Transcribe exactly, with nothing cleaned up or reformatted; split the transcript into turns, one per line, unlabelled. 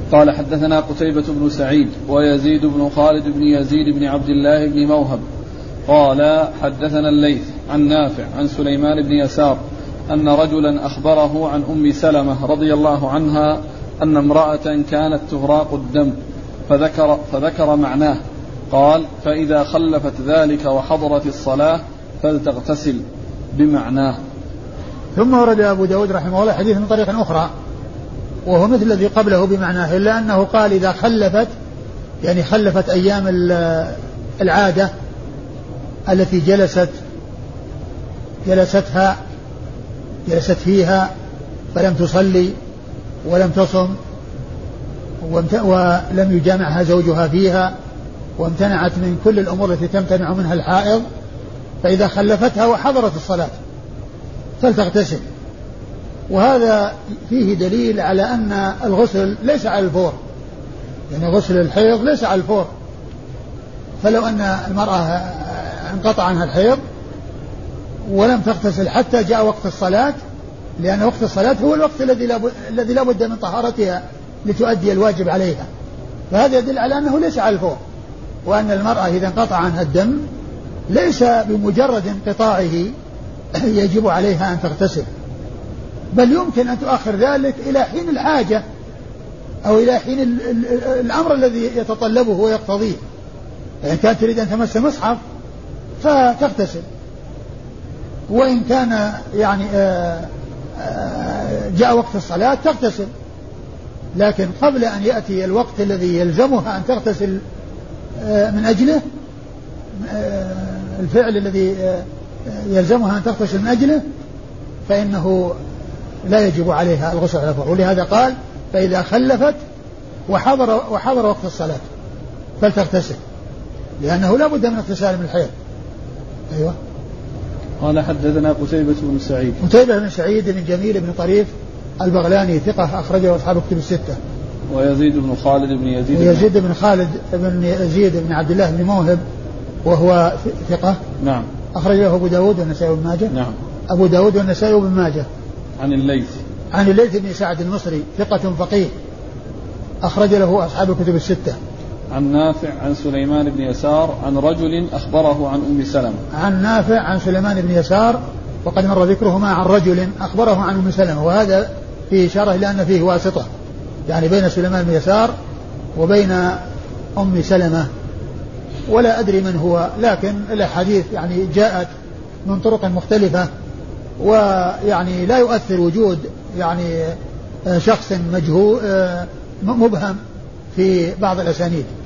قال حدثنا قتيبة بن سعيد ويزيد بن خالد بن يزيد بن عبد الله بن موهب قال حدثنا الليث عن نافع عن سليمان بن يسار أن رجلا أخبره عن أم سلمة رضي الله عنها أن امرأة كانت تهراق الدم فذكر, فذكر معناه. قال فإذا خلفت ذلك وحضرت الصلاة فلتغتسل بمعناه.
ثم ورد أبو داود رحمه الله حديث من طريق أخرى وهو مثل الذي قبله بمعناه، إلا أنه قال إذا خلفت يعني خلفت أيام العادة التي جلست جلستها جلست فيها فلم تصلي ولم تصم ولم يجامعها زوجها فيها وامتنعت من كل الأمور التي تمتنع منها الحائض، فإذا خلفتها وحضرت الصلاة فلتغتسل. وهذا فيه دليل على أن الغسل ليس على الفور، يعني غسل الحيض ليس على الفور. فلو أن المرأة انقطع عنها الحيض ولم تغتسل حتى جاء وقت الصلاة، لأن وقت الصلاة هو الوقت الذي الذي لا بد من طهارتها لتؤدي الواجب عليها، فهذا يدل على أنه ليس على الفور، وأن المرأة إذا انقطع عنها الدم ليس بمجرد انقطاعه يجب عليها أن تغتسل، بل يمكن أن تؤخر ذلك إلى حين الحاجة أو إلى حين الأمر الذي يتطلبه ويقتضيه. يعني كانت تريد أن تمس مصحف فتغتسل، وإن كان يعني جاء وقت الصلاة تغتسل، لكن قبل أن يأتي الوقت الذي يلزمها أن تغتسل من أجله، الفعل الذي يلزمها أن تغتسل من أجله، فإنه لا يجب عليها الغسل على الفور. ولهذا قال فإذا خلفت وحضر, وحضر وقت الصلاة فلتغتسل، لأنه لا بد من اغتسال من الحيض. أيوة.
قال حدثنا قتيبة بن سعيد
قتيبة بن سعيد بن جميل بن طريف البغلاني ثقة أخرجه أصحاب الكتب الستة.
ويزيد بن خالد بن يزيد
ويزيد بن خالد بن يزيد بن عبد الله بن موهب وهو ثقة.
نعم.
أخرجه أبو داود والنسائي وابن ماجه.
نعم.
أبو داود والنسائي وابن ماجه.
عن الليث
عن الليث بن سعد المصري ثقة فقيه أخرج له أصحاب الكتب الستة.
عن نافع عن سليمان بن يسار عن رجل أخبره عن أم سلمة.
عن نافع عن سليمان بن يسار وقد مر ذكرهما عن رجل أخبره عن أم سلمة، وهذا فيه إشارة إلى أن فيه واسطة يعني بين سليمان بن يسار وبين أم سلمة، ولا أدري من هو، لكن الأحاديث يعني جاءت من طرق مختلفة، ويعني لا يؤثر وجود يعني شخص مجهول مبهم في بعض الأسانيد.